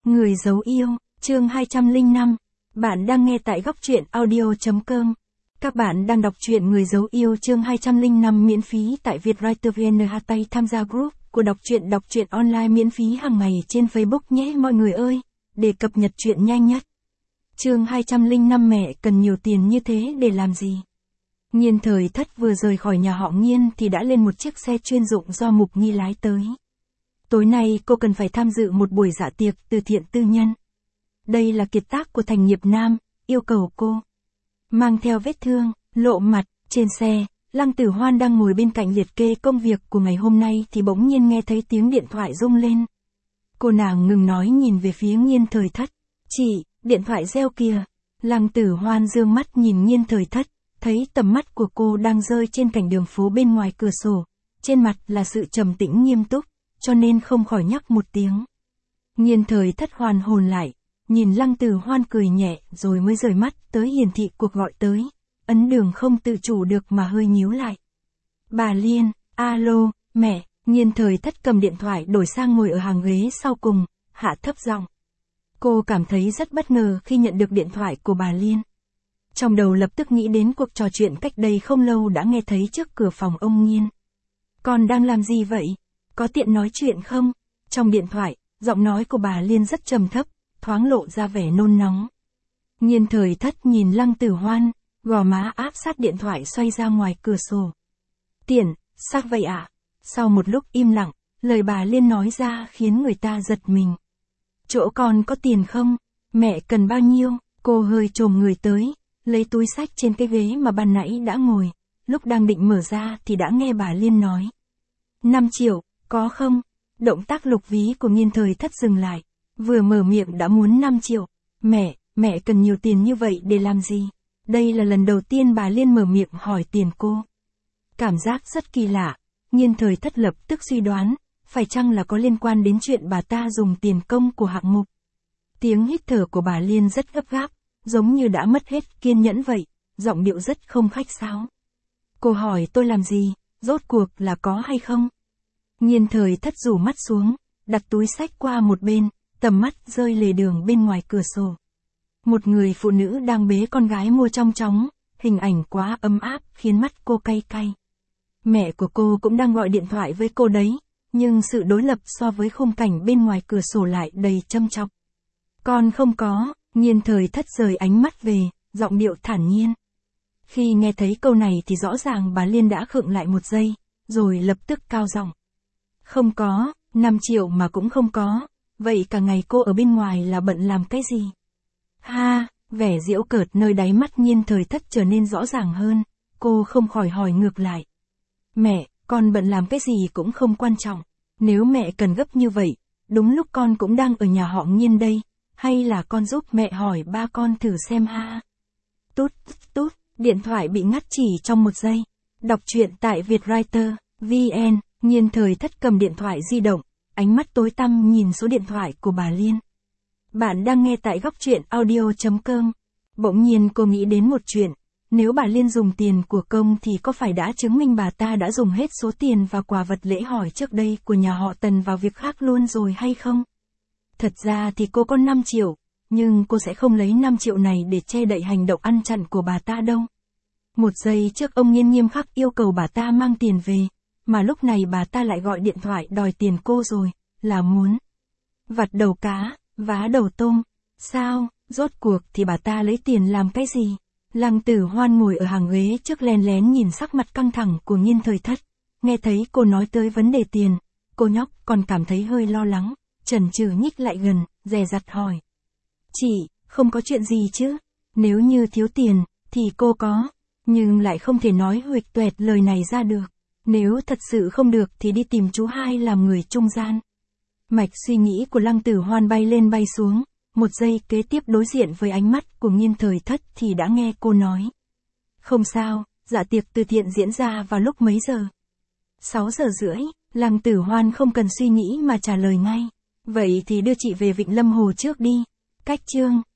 Người giấu yêu, chương 205. Bạn đang nghe tại góc truyện audio.com. Các bạn đang đọc truyện Người giấu yêu chương 205 miễn phí tại Vietwriter VN. Tham gia group của đọc truyện online miễn phí hàng ngày trên Facebook nhé mọi người ơi, để cập nhật truyện nhanh nhất. Chương 205 mẹ cần nhiều tiền như thế để làm gì? Nhiên Thời Thất vừa rời khỏi nhà họ Nhiên thì đã lên một chiếc xe chuyên dụng do Mục Nghi lái tới. Tối nay cô cần phải tham dự một buổi dạ tiệc từ thiện tư nhân. Đây là kiệt tác của Thành Nghiệp Nam, yêu cầu cô. Mang theo vết thương, lộ mặt, trên xe, Lăng Tử Hoan đang ngồi bên cạnh liệt kê công việc của ngày hôm nay thì bỗng nhiên nghe thấy tiếng điện thoại rung lên. Cô nàng ngừng nói nhìn về phía Nhiên Thời Thất. Chị, điện thoại reo kìa. Lăng Tử Hoan dương mắt nhìn Nhiên Thời Thất, thấy tầm mắt của cô đang rơi trên cảnh đường phố bên ngoài cửa sổ. Trên mặt là sự trầm tĩnh nghiêm túc, cho nên không khỏi nhắc một tiếng. Nhiên Thời Thất hoàn hồn lại, nhìn Lăng Tử Hoan cười nhẹ rồi mới rời mắt tới hiển thị cuộc gọi tới. Ấn Đường không tự chủ được mà hơi nhíu lại. Bà Liên, alo, mẹ. Nhiên Thời Thất cầm điện thoại đổi sang ngồi ở hàng ghế sau cùng, hạ thấp giọng. Cô cảm thấy rất bất ngờ khi nhận được điện thoại của bà Liên. Trong đầu lập tức nghĩ đến cuộc trò chuyện cách đây không lâu đã nghe thấy trước cửa phòng ông Nhiên. Con đang làm gì vậy? Có tiện nói chuyện không? Trong điện thoại, giọng nói của bà Liên rất trầm thấp, thoáng lộ ra vẻ nôn nóng. Nhiên Thời Thất nhìn Lăng Tử Hoan, gò má áp sát điện thoại xoay ra ngoài cửa sổ. Tiền, sao vậy ạ? Sau một lúc im lặng, lời bà Liên nói ra khiến người ta giật mình. Chỗ con có tiền không? Mẹ cần bao nhiêu? Cô hơi chồm người tới, lấy túi xách trên cái ghế mà ban nãy đã ngồi. Lúc đang định mở ra thì đã nghe bà Liên nói. 5 triệu, có không? Động tác lục ví của Nhiên Thời Thất dừng lại. Vừa mở miệng đã muốn 5 triệu. Mẹ cần nhiều tiền như vậy để làm gì? Đây là lần đầu tiên bà Liên mở miệng hỏi tiền cô. Cảm giác rất kỳ lạ. Nhiên Thời Thất lập tức suy đoán, phải chăng là có liên quan đến chuyện bà ta dùng tiền công của hạng mục. Tiếng hít thở của bà Liên rất gấp gáp, giống như đã mất hết kiên nhẫn vậy, giọng điệu rất không khách sáo. Cô hỏi tôi làm gì, rốt cuộc là có hay không? Nhiên Thời Thất rủ mắt xuống, đặt túi xách qua một bên, tầm mắt rơi lề đường bên ngoài cửa sổ. Một người phụ nữ đang bế con gái mua trong chóng, hình ảnh quá ấm áp khiến mắt cô cay cay. Mẹ của cô cũng đang gọi điện thoại với cô đấy, nhưng sự đối lập so với khung cảnh bên ngoài cửa sổ lại đầy châm chọc. Con không có. Nhiên Thời Thất rời ánh mắt về, giọng điệu thản nhiên. Khi nghe thấy câu này thì rõ ràng bà Liên đã khựng lại một giây, rồi lập tức cao giọng. Không có, 5 triệu mà cũng không có, vậy cả ngày cô ở bên ngoài là bận làm cái gì? Ha, vẻ giễu cợt nơi đáy mắt Nhiên Thời Thất trở nên rõ ràng hơn, cô không khỏi hỏi ngược lại. Mẹ, con bận làm cái gì cũng không quan trọng, nếu mẹ cần gấp như vậy, đúng lúc con cũng đang ở nhà họ Nhiên đây. Hay là con giúp mẹ hỏi ba con thử xem ha. Tút, điện thoại bị ngắt chỉ trong một giây. Đọc truyện tại Vietwriter, VN, Nhiên Thời Thất cầm điện thoại di động, ánh mắt tối tăm nhìn số điện thoại của bà Liên. Bạn đang nghe tại góc truyện audio.com. Bỗng nhiên cô nghĩ đến một chuyện, nếu bà Liên dùng tiền của công thì có phải đã chứng minh bà ta đã dùng hết số tiền và quà vật lễ hỏi trước đây của nhà họ Tần vào việc khác luôn rồi hay không? Thật ra thì cô có 5 triệu, nhưng cô sẽ không lấy 5 triệu này để che đậy hành động ăn chặn của bà ta đâu. Một giây trước ông Nhiên nghiêm khắc yêu cầu bà ta mang tiền về, mà lúc này bà ta lại gọi điện thoại đòi tiền cô rồi, là muốn vặt đầu cá, vá đầu tôm. Sao, rốt cuộc thì bà ta lấy tiền làm cái gì? Lăng Tử Hoan ngồi ở hàng ghế trước lén lén nhìn sắc mặt căng thẳng của Nhiên Thời Thất. Nghe thấy cô nói tới vấn đề tiền, cô nhóc còn cảm thấy hơi lo lắng. Chần chừ nhích lại gần, dè dặt hỏi. Chị, không có chuyện gì chứ? Nếu như thiếu tiền, thì cô có. Nhưng lại không thể nói huỵch toẹt lời này ra được. Nếu thật sự không được thì đi tìm chú hai làm người trung gian. Mạch suy nghĩ của Lăng Tử Hoan bay lên bay xuống. Một giây kế tiếp đối diện với ánh mắt của Nhiên Thời Thất thì đã nghe cô nói. Không sao, dạ tiệc từ thiện diễn ra vào lúc mấy giờ? 6 giờ rưỡi, Lăng Tử Hoan không cần suy nghĩ mà trả lời ngay. Vậy thì đưa chị về Vịnh Lâm Hồ trước đi. Cách chương